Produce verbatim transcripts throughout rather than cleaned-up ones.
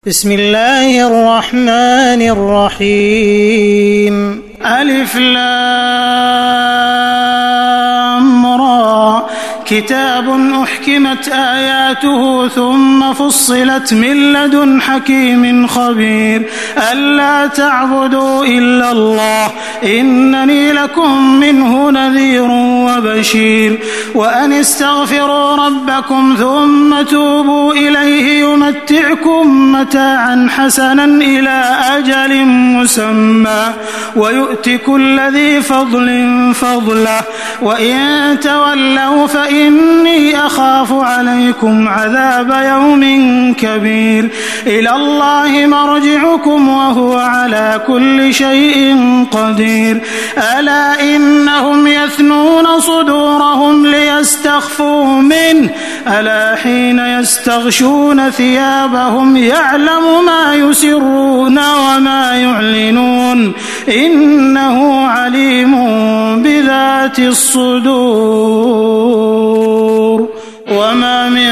بسم الله الرحمن الرحيم. ألف لام را، كتاب أحكمت آياته ثم فصلت من لدن حكيم خبير ألا تعبدوا إلا الله إنني لكم منه نذير وبشير وأن استغفروا ربكم ثم توبوا إليه يمتعكم متاعا حسنا إلى أجل مسمى ويؤت كل ذي فضل فضله وإن تولوا فإني أخاف عليكم عذاب يوم كبير إلى الله مرجعكم وهو على كل شيء قدير ألا إنهم يثنون صدورهم ليستخفوا منه ألا حين يستغشون ثيابهم يعلم ما يسرون وما يعلنون إنه عليم بذات الصدور. وما من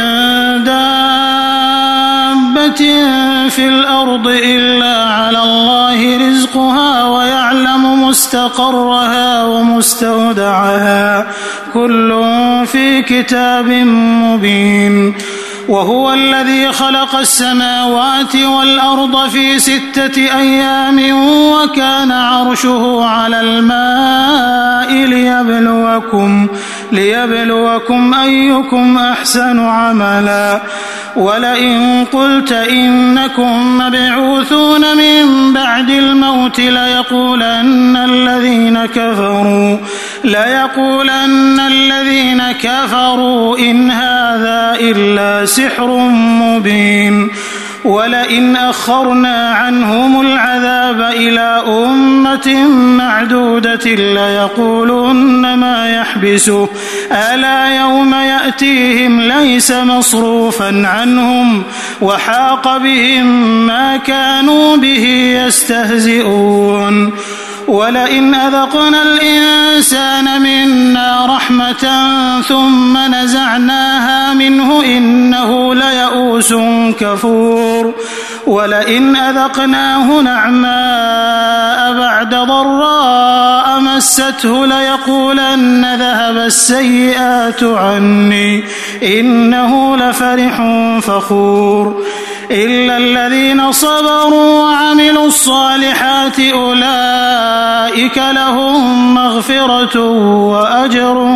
دابة في الأرض إلا على الله رزقها ويعلم مستقرها ومستودعها كل في كتاب مبين. وهو الذي خلق السماوات والأرض في ستة أيام وكان عرشه على الماء ليبلوكم, ليبلوكم أيكم أحسن عملا ولئن قلت إنكم مبعوثون من بعد الموت ليقولن الذين كفروا ليقولن الذين كفروا إن هذا إلا سحر مبين. ولئن أخرنا عنهم العذاب إلى أمة معدودة ليقولن ما يحبسه ألا يوم يأتيهم ليس مصروفا عنهم وحاق بهم ما كانوا به يستهزئون. ولئن أذقنا الإنسان منا رحمة ثم نزعناها منه إنه ليئوس كفور. ولئن أذقناه نعماء بعد ضراء مسته ليقولن ذهب السيئات عني إنه لفرح فخور. إلا الذين صبروا وعملوا الصالحات أولئك لهم مغفرة وأجر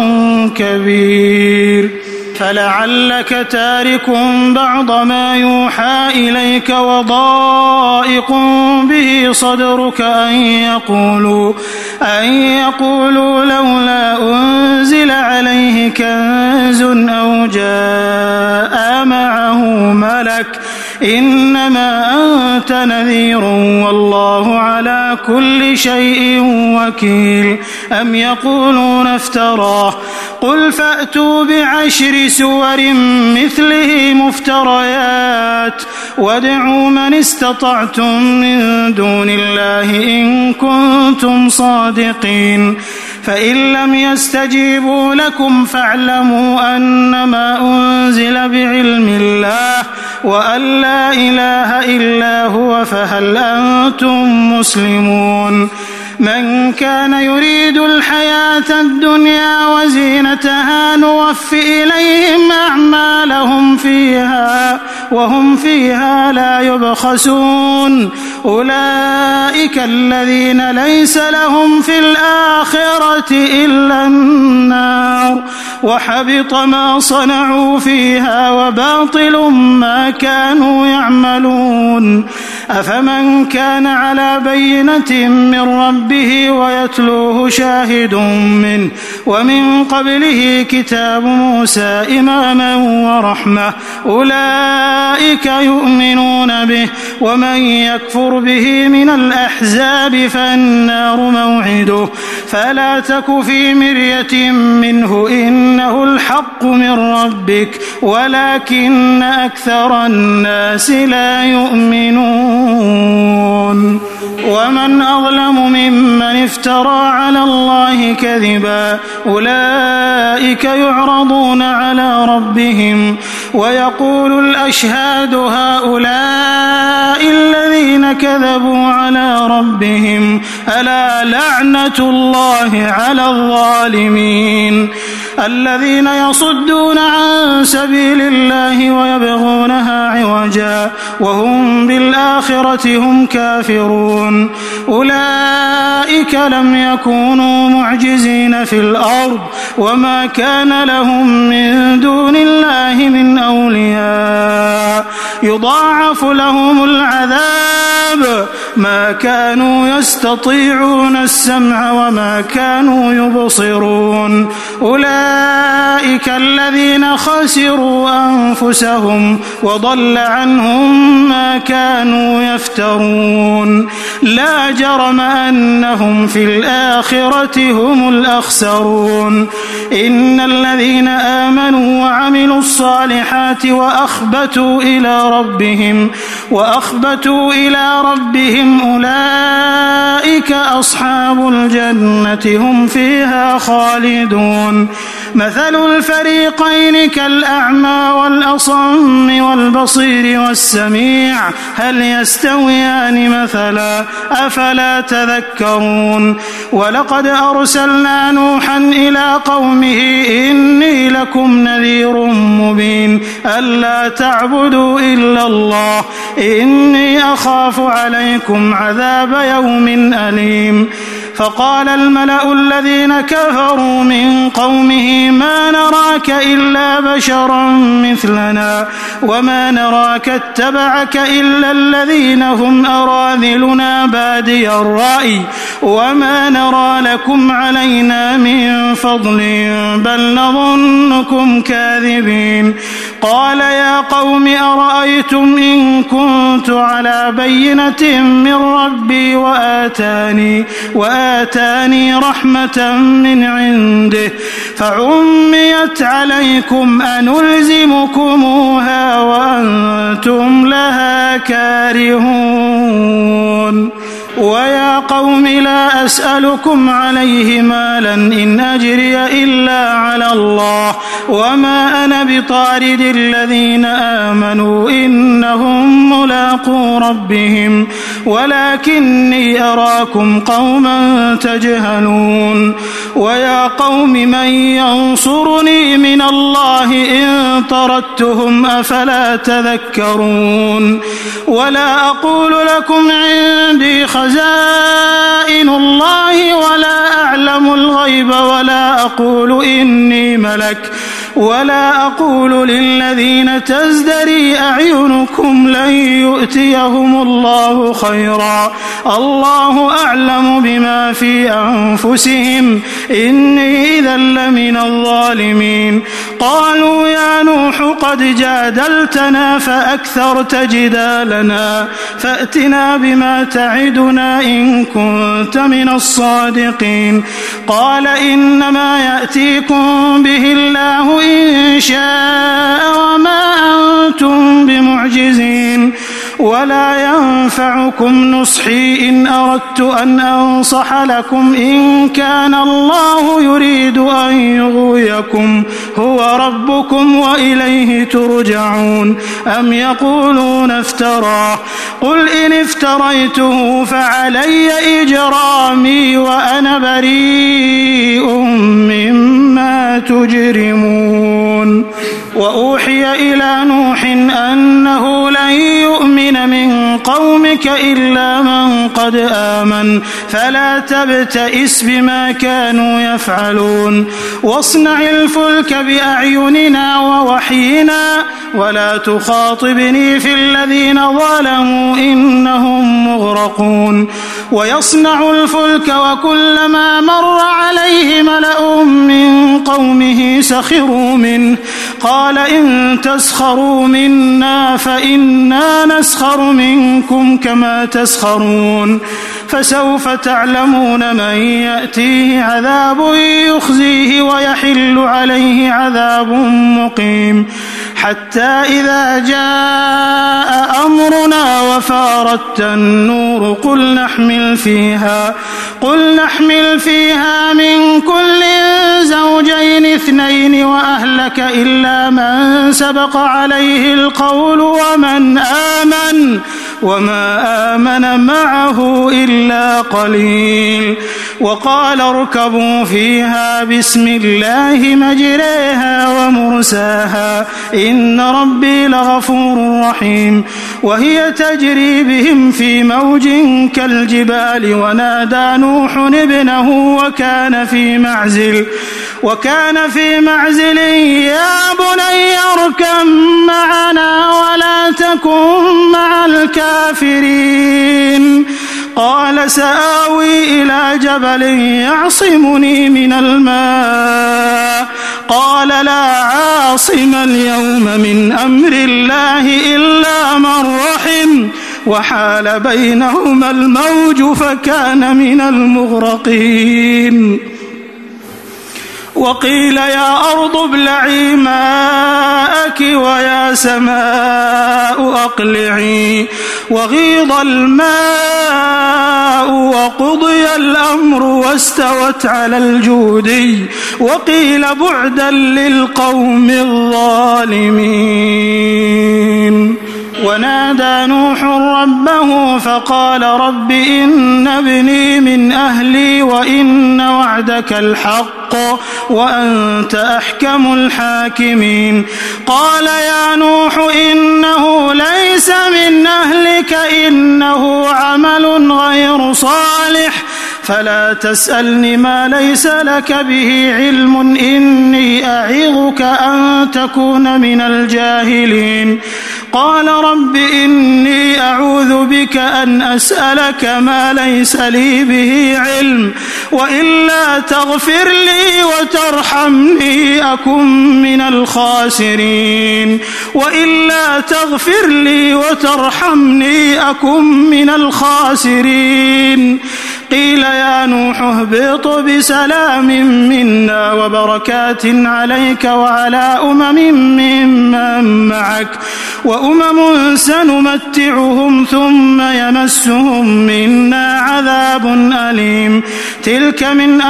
كبير. فلعلك تارك بعض ما يوحى إليك وضائق به صدرك أن يقولوا, أن يقولوا لولا أنزل عليه كنز أو جاء معه ملك إنما أنت نذير والله على كل شيء وكيل. أم يقولون افتراه قل فأتوا بعشر سور مثله مفتريات وادعوا من استطعتم من دون الله إن كنتم صادقين. فإن لم يستجيبوا لكم فاعلموا أنما أنزل بعلم الله وأن لا إله إلا هو فهل أنتم مسلمون. من كان يريد الحياة الدنيا وزينتها نوف إليهم أعمالهم فيها وهم فيها لا يبخسون. أولئك الذين ليس لهم في الآخرة إلا النار وحبط ما صنعوا فيها وباطل ما كانوا يعملون. أفمن كان على بينة من ربه ويتلوه شاهد منه ومن قبله كتاب موسى إماما ورحمة أولئك يؤمنون به ومن يكفر به من الأحزاب فالنار موعده فلا تك في مرية منه إنه الحق من ربك ولكن أكثر الناس لا يؤمنون. ومن أظلم ممن افترى على الله كذبا أولئك يعرضون على ربهم ويقول الأشهاد هؤلاء كذبوا على ربهم ألا لعنة الله على الظالمين الذين يصدون عن سبيل الله ويبغونها عوجا وهم بالآخرة هم كافرون أولئك لم يكونوا معجزين في الأرض وما كان لهم من دون الله من أولياء يضاعف لهم العذاب ما كانوا يستطيعون السمع وما كانوا يبصرون أولئك الذين خسروا أنفسهم وضل عنهم ما كانوا يفترون لا جرم أنهم في الآخرة هم الأخسرون إن الذين آمنوا وعملوا الصالحات وأخبتوا إلى ربهم وأخبتوا إلى ربهم أولئك أصحاب الجنة هم فيها خالدون مثل الفريقين كالأعمى والأصم والبصير والسميع هل يستويان مثلا أفلا تذكرون ولقد أرسلنا نوحا إلى قومه إني لكم نذير مبين ألا تعبدوا إلا الله إني أخاف عليكم عذاب يوم أليم فقال الملأ الذين كفروا من قومه ما نراك إلا بشرا مثلنا وما نراك اتبعك إلا الذين هم أراذلنا بادي الرأي وما نرى لكم علينا من فضل بل نظنكم كاذبين قال يا قوم أرأيتم إن كنت على بينة من ربي وآتاني وآتاني رحمة من عنده فعميت عليكم أنلزمكموها وأنتم لها كارهون ويا قوم لا أسألكم عليه مالا إن أجري إلا على الله وما أنا بطارد الذين آمنوا إنهم ملاقو ربهم ولكني أراكم قوما تجهلون ويا قوم من ينصرني من الله إن طردتهم أفلا تذكرون ولا أقول لكم عندي خزائن الله ولا أعلم الغيب ولا أقول إني ملك ولا أقول للذين تزدري أعينكم لن يؤتيهم الله خيرا الله أعلم بما في أنفسهم إني إذا لمن الظالمين قالوا يا نوح قد جادلتنا فأكثرت جدالنا فأتنا بما تعدنا إن كنت من الصادقين قال إنما يأتيكم به الله إن شاء وما أنتم بمعجزين ولا ينفعكم نصحي إن أردت أن أنصح لكم إن كان الله يريد أن يغويكم هو ربكم وإليه ترجعون أم يقولون افتراه قل إن افتريته فعلي إجرامي وأنا بريء مما تجرمون وأوحي إلى نوح أنه لن يؤمن من قومك إلا من قد آمن فلا تبتئس بما كانوا يفعلون واصنع الفلك بأعيننا ووحينا ولا تخاطبني في الذين ظلموا إنهم مغرقون ويصنع الفلك وكلما مر عليه ملأ من قومه سخروا منه قال إن تسخروا منا فإنا نسخر منكم كما تسخرون فسوف تعلمون من يأتيه عذاب يخزيه ويحل عليه عذاب مقيم حتى إذا جاء أمرنا وفارت النور قل نحمل فيها قل نحمل فيها من كل زوجين اثنين وأهلك إلا من سبق عليه القول ومن آمن وما آمن معه إلا قليل. وقال اركبوا فيها بسم الله مجريها ومرساها إن ربي لغفور رحيم. وهي تجري بهم في موج كالجبال ونادى نوح ابنه وكان في معزل وكان في معزل يا بني اركب معنا ولا تكن مع الكافرين. قال سآوي إلى جبل يعصمني من الماء قال لا عاصم اليوم من أمر الله إلا من رحم وحال بينهما الموج فكان من المغرقين. وقيل يا أرض ابلعي ماءك ويا سماء أقلعي وغيض الماء وقضي الأمر واستوت على الجودي وقيل بعدا للقوم الظالمين. ونادى نوح ربه فقال رب إن ابني من أهلي وإن وعدك الحق وأنت أحكم الحاكمين. قال يا نوح إنه ليس من أهلك إنه عمل غير صالح فلا تسألني ما ليس لك به علم إني أعظك أن تكون من الجاهلين. قال رب إني أعوذ بك أن أسألك ما ليس لي به علم وإلا تغفر لي وترحمني أكن من الخاسرين وإلا تغفر لي وترحمني أكن من الخاسرين. قيل يا نوح اهبط بسلام منا وبركات عليك وعلى أمم ممن معك وأمم سنمتعهم ثم يمسهم منا عذاب أليم. تلك من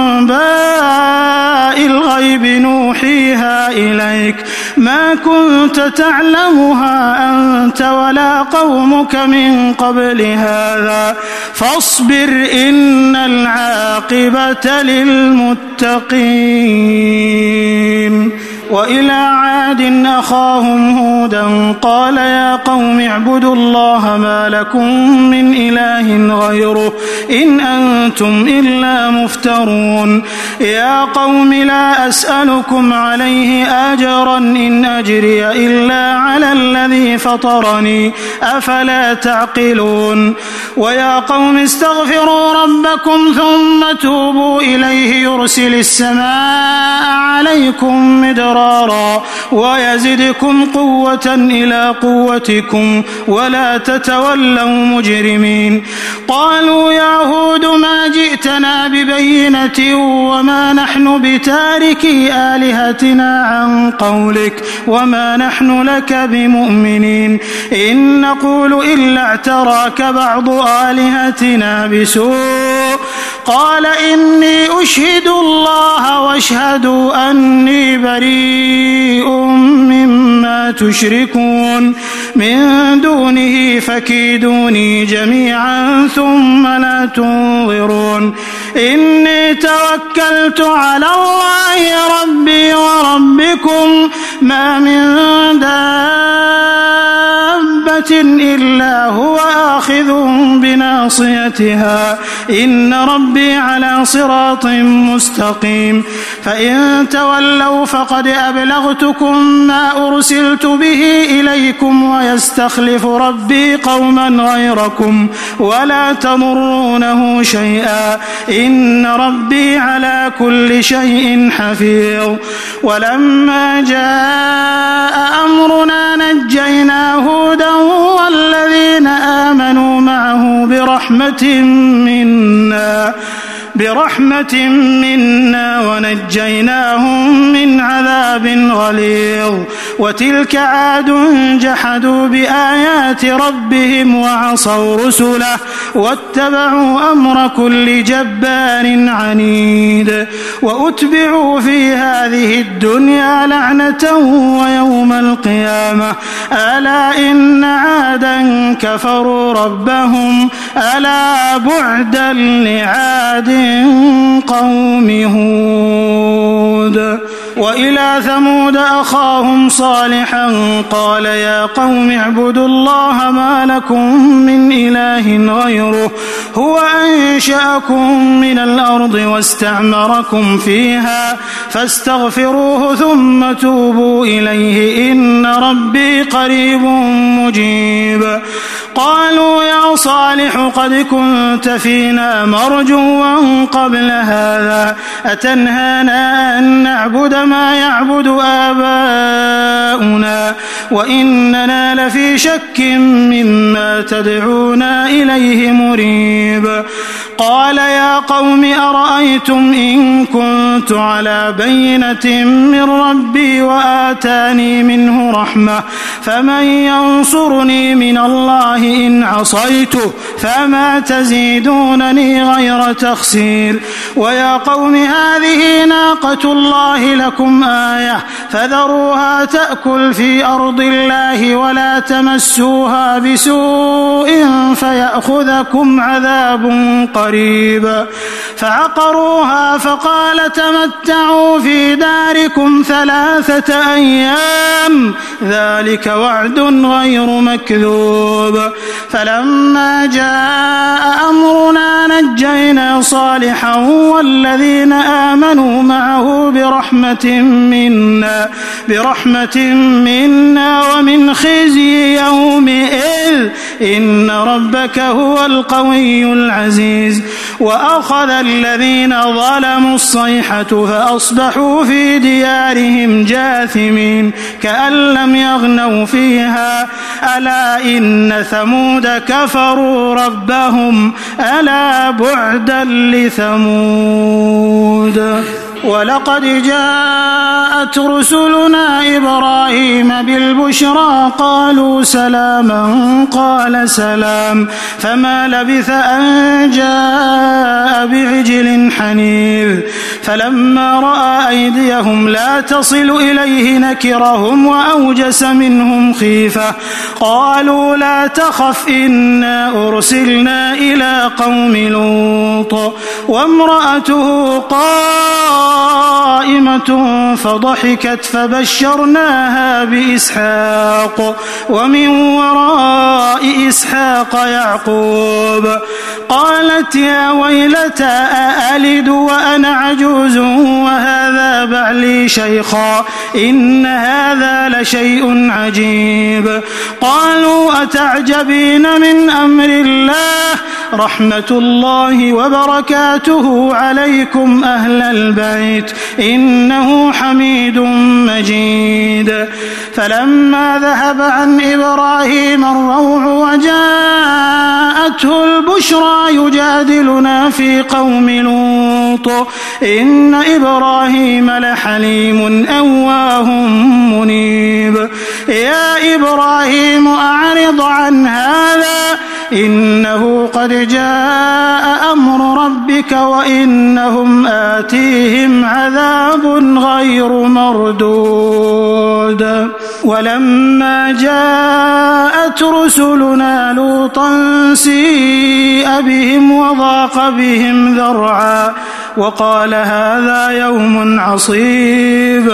أنباء الغيب نوحيها إليك ما كنت تعلمها أنت ولا قومك من قبل هذا فاصبر إن العاقبة للمتقين. وإلى عاد أخاهم هودا قال يا قوم اعبدوا الله ما لكم من إله غيره إن أنتم إلا مفترون. يا قوم لا أسألكم عليه أجرا إن أجري إلا على الذي فطرني أفلا تعقلون. ويا قوم استغفروا ربكم ثم توبوا إليه يرسل السماء عليكم مدرارا ويزدكم قوة إلى قوتكم ولا تتولوا مجرمين. قالوا يا هود ما جئتنا ببينة وما نحن بتاركي آلهتنا عن قولك وما نحن لك بمؤمنين إن نقول إلا اعتراك بعض آلهتنا بسوء. قال إني أشهد الله واشهدوا أني بريء مما تشركون من دونه فكيدوني جميعا ثم لا تنظرون. إني توكلت على الله ربي وربكم ما من دابة إلا هو آخذ بناصيتها إن ربي على صراط مستقيم. فإن تولوا فقد أبلغتكم ما أرسلت به إليكم ويستخلف ربي قوما غيركم ولا تضرونه شيئا إن ربي على كل شيء حفيظ. ولما جاء أمرنا نجينا هودا والذين آمنوا معه برحمة منا برحمة منا ونجيناهم من عذاب غليظ. وتلك عاد جحدوا بآيات ربهم وعصوا رسله واتبعوا أمر كل جبار عنيد وأتبعوا في هذه الدنيا لعنة ويوم القيامة ألا إن عادا كفروا ربهم ألا بعدا لعاد قوم هود. وإلى ثمود أخاهم صالحا قال يا قوم اعبدوا الله ما لكم من إله غيره هو أنشأكم من الأرض واستعمركم فيها فاستغفروه ثم توبوا إليه إن ربي قريب مجيب. قالوا يا صالح قد كنت فينا مرجوا قبل هذا أتنهانا أن نعبد ما يعبد آباؤنا وإننا لفي شك مما تدعونا إليه مريب. قال يا قوم أرأيتم إن كنت على بينة من ربي وآتاني منه رحمة فمن ينصرني من الله إن عصيته فما تزيدونني غير تخسير. ويا قوم هذه ناقة الله لكم آية فذروها تأكل في أرض الله ولا تمسوها بسوء فيأخذكم عذاب قريب. فعقروها فقال تمتعوا في داركم ثلاثة أيام ذلك وعد غير مكذوب. فلما جاء أمرنا نجينا صالحا والذين آمنوا معه برحمة منا برحمة منا ومن خزي يومئذ إن ربك هو القوي العزيز. وأخذ الذين ظلموا الصيحة فأصبحوا في ديارهم جاثمين كأن لم يغنوا فيها ألا إن ثمود كفروا ربهم ألا بعدا لثمود. ولقد جاءت رسلنا إبراهيم بالبشرى قالوا سلاما قال سلام فما لبث أن جاء بعجل حنيذ. فلما رأى أيديهم لا تصل إليه نكرهم وأوجس منهم خيفة قالوا لا تخف إنا أرسلنا إلى قوم لوط وامرأته قائمة فضحكت فبشرناها بإسحاق ومن وراء إسحاق يعقوب قالت يا ويلتى أألد وأنا عجوز وهذا بعلي شيخا إن هذا لشيء عجيب. قالوا أتعجبين من أمر الله رحمة الله وبركاته عليكم أهل البيت إنه حميد مجيد. فلما ذهب عن إبراهيم الروع وجاءته البشرى يجادلنا في قوم لوط إن إبراهيم لحليم أواه منيب. يا إبراهيم أعرض عن هذا إنه قد جاء أمر ربك وإنهم آتيهم عذاب غير مردود. ولما جاءت رسلنا لوطا سيء بهم وضاق بهم ذرعا وقال هذا يوم عصيب.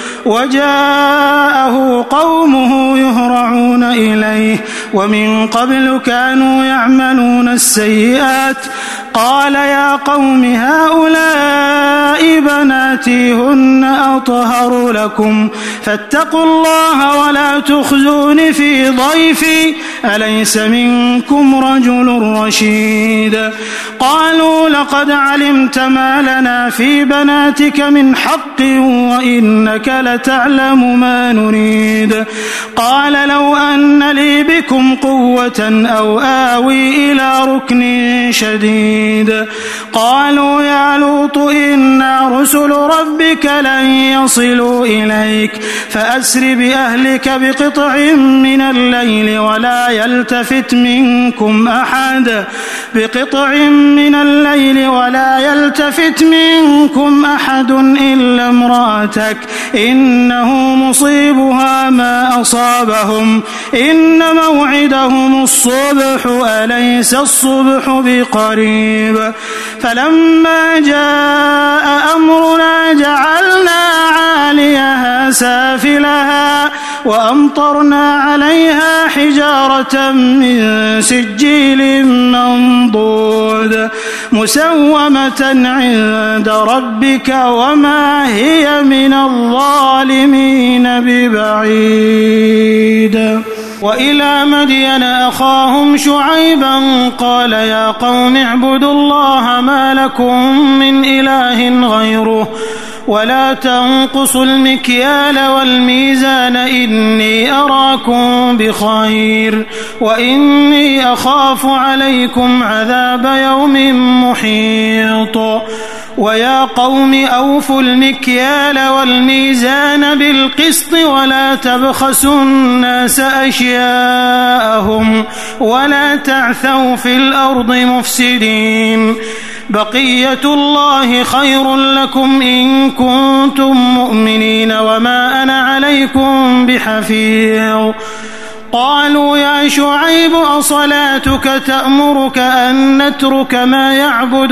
وجاءه قومه يهرعون إليه ومن قبل كانوا يعملون السيئات قال يا قوم هؤلاء بناتي هن أطهر لكم فاتقوا الله ولا تخزون في ضيفي أليس منكم رجل رشيد. قالوا لقد علمت ما لنا في بناتك من حق وإنك ولا تعلم ما نريد. قال لو أن لي بكم قوة أو آوي إلى ركن شديد. قالوا يا لوط إنا رسل ربك لن يصلوا إليك فأسر بأهلك بقطع من الليل ولا يلتفت منكم أحد بقطع من الليل ولا يلتفت منكم أحد إلا امرأتك إنه مصيبها ما أصابهم إن موعدهم الصبح أليس الصبح بقريب. فلما جاء أمرنا جعلنا عاليها سافلها وأمطرنا عليها حجارة من سجيل منضود مسومة عند ربك وما هي من الظالمين ببعيد. وإلى مدين أخاهم شعيبا قال يا قوم اعبدوا الله ما لكم من إله غيره ولا تنقصوا المكيال والميزان إني أراكم بخير وإني أخاف عليكم عذاب يوم محيط. ويا قوم أوفوا المكيال والميزان بالقسط ولا تبخسوا الناس أشياءهم ولا تعثوا في الأرض مفسدين. بقية الله خير لكم إن كنتم مؤمنين وما أنا عليكم بحفيظ. قالوا يا شعيب أصلاتك تأمرك أن نترك ما يعبد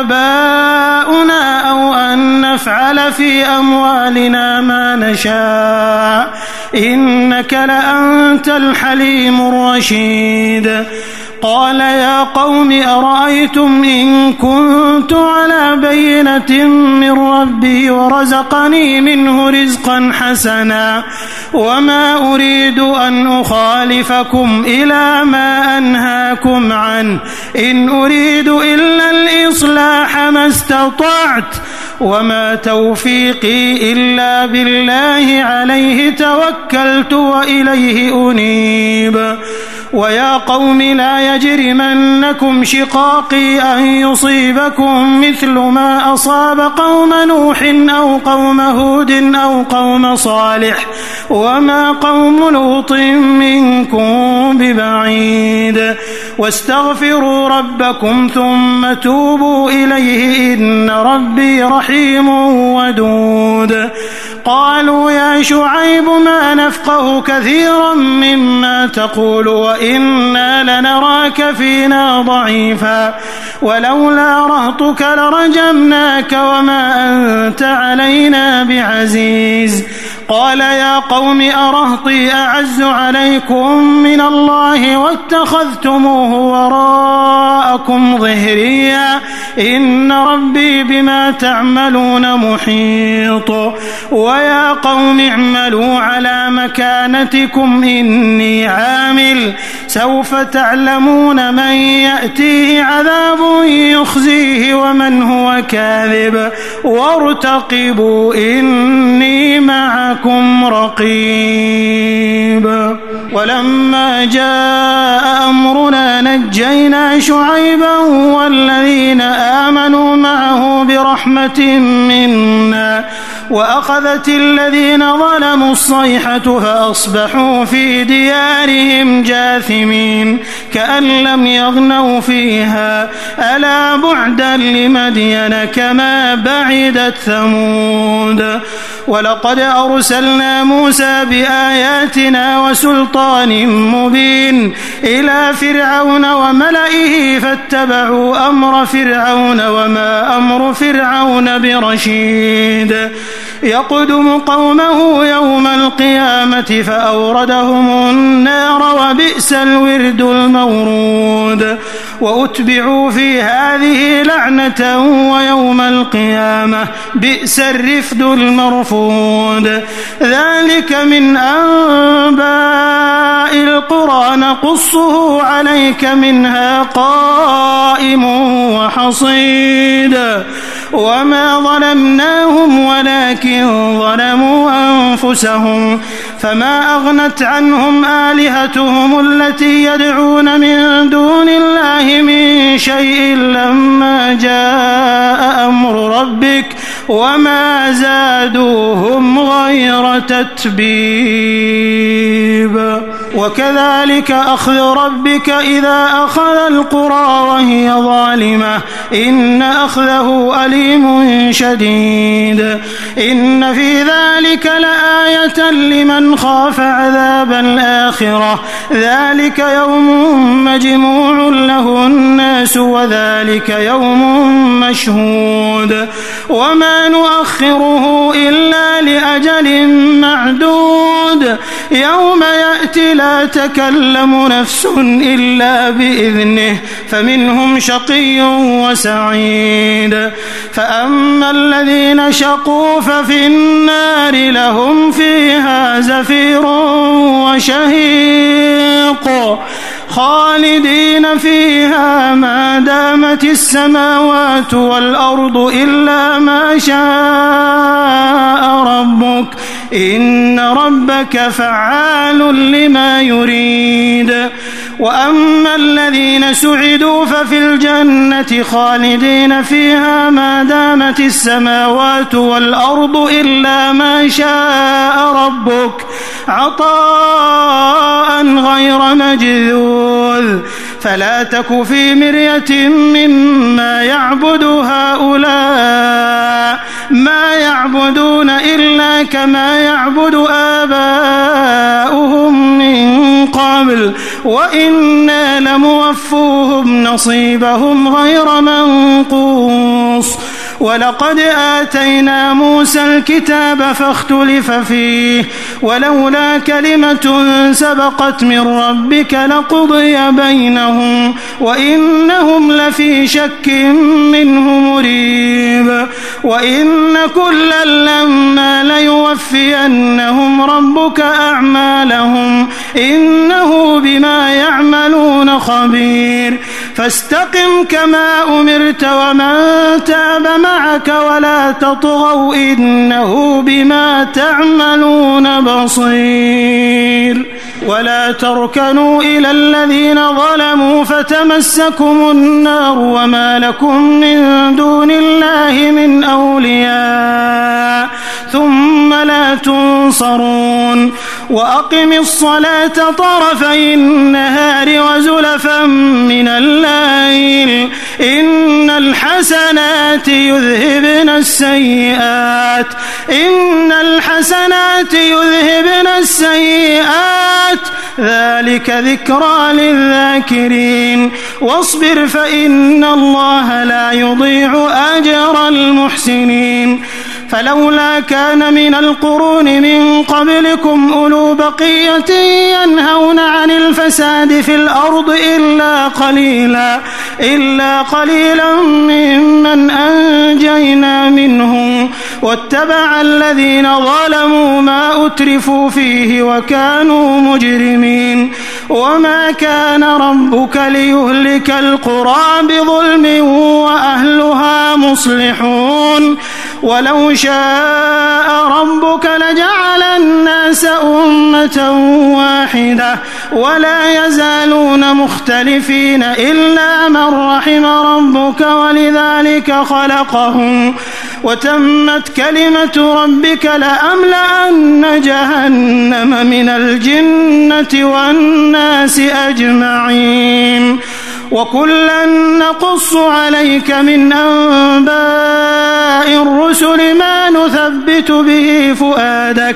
آباؤنا أو أن نفعل في أموالنا ما نشاء إنك لأنت الحليم الرشيد. قال يا قوم أرأيتم إن كنت على بينة من ربي ورزقني منه رزقا حسنا وما أريد أن أخالفكم إلى ما أنهاكم عنه إن أريد إلا الإصلاح ما استطعت وما توفيقي إلا بالله عليه توكلت وإليه أنيب. ويا قوم لا يجرمنكم شقاقي أن يصيبكم مثل ما أصاب قوم نوح أو قوم هود أو قوم صالح وما قوم لوط منكم ببعيد. واستغفروا ربكم ثم توبوا إليه إن ربي رحيم ودود. قالوا يا شعيب ما نفقه كثيرا مما تقول وإنا لنراك فينا ضعيفا ولولا رهطك لرجمناك وما أنت علينا بعزيز. قال يا قوم أرهطي أعز عليكم من الله واتخذتموه وراءكم ظهريا إن ربي بما تعملون محيط. ويا قوم اعملوا على مكانتكم إني عامل سوف تعلمون من يأتيه عذاب يخزيه ومن هو كاذب وارتقبوا إني معكم رقيب. ولما جاء أمرنا نجينا شعيبا والذين آمنوا معه برحمة منا وأخذت الذين ظلموا الصيحة فأصبحوا في ديارهم جاثمين كأن لم يغنوا فيها ألا بعدا لمدين كما بعدت ثمود. ولقد أرسلنا موسى بآياتنا وسلطان مبين إلى فرعون وملئه فاتبعوا أمر فرعون وما أمر فرعون برشيد. يقدم قومه يوم القيامة فأوردهم النار وبئس الورد المورود. وأتبعوا في هذه لعنة ويوم القيامة بئس الرفد المرفود. ذلك من أنباء القرى نقصه عليك منها قائم وحصيد. وما ظلمناهم ولكن ظلموا أنفسهم فما أغنت عنهم آلهتهم التي يدعون من دون الله من شيء لما جاء أمر ربك وما زادوهم غير تتبيب. وكذلك أخذ ربك إذا أخذ القرى وهي ظالمة إن أخذه أليم شديد. إن في ذلك لآية لمن خاف عذاب الآخرة ذلك يوم مجموع له الناس وذلك يوم مشهود وما نؤخره إلا لأجل معدود يوم يأتي لا تكلم نفس إلا بإذنه فمنهم شقي وسعيد. فأما الذين شقوا ففي النار لهم فيها زفير وشهيق خالدين فيها ما دامت السماوات والأرض إلا ما شاء ربك إن ربك فعال لما يريد. وأما الذين سعدوا ففي الجنة خالدين فيها ما دامت السماوات والأرض إلا ما شاء ربك عطاء غير مجذوذ فلا تك في مرية مما يعبد هؤلاء ما يعبدون إلا كما يعبد آباؤهم من قبل وإنا لموفوهم نصيبهم غير منقوص. ولقد آتينا موسى الكتاب فاختلف فيه ولولا كلمة سبقت من ربك لقضي بينهم وإنهم لفي شك منه مريب. وإن كلا لما ليوفينهم ربك أعمالهم إنه بما يعملون خبير. فاستقم كما أمرت ومن تاب معك ولا تطغوا إنه بما تعملون بصير. ولا تركنوا إلى الذين ظلموا فتمسكم النار وما لكم من دون الله من أولياء ثم لا تنصرون. وأقم الصلاة طرفي النهار وزلفا من الليل إن الحسنات يذهبن السيئات إن الحسنات يذهبن السيئات ذلك ذكرى للذاكرين. واصبر فإن الله لا يضيع أجر المحسنين. فلولا كان من القرون من قبلكم أولو بقية ينهون عن الفساد في الأرض إلا قليلا إلا قليلا ممن أنجينا منهم واتبع الذين ظلموا ما أترفوا فيه وكانوا مجرمين. وما كان ربك ليهلك القرى بظلم وأهلها مصلحون ولو شاء ربك لجعل الناس أمة واحدة ولا يزالون مختلفين إلا من رحم ربك ولذلك خلقهم وتمت كلمة ربك لأملأن جهنم من الجنة والناس أجمعين. وكلا نقص عليك من أنباء الرسل ما نثبت به فؤادك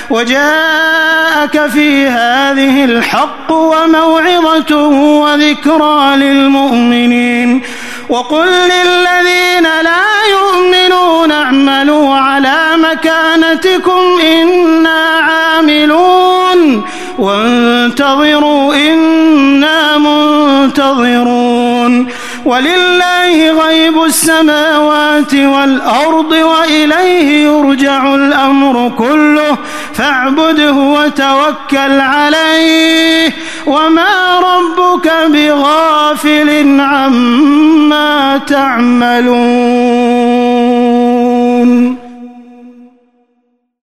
وجاءك في هذه الحق وموعظة وذكرى للمؤمنين. وقل للذين لا يؤمنون اعملوا على مكانتكم إنا عاملون وانتظروا إنا منتظرون. ولله غيب السماوات والأرض وإليه يرجع الأمر كله فاعبده وتوكل عليه وما ربك بغافل عما تعملون.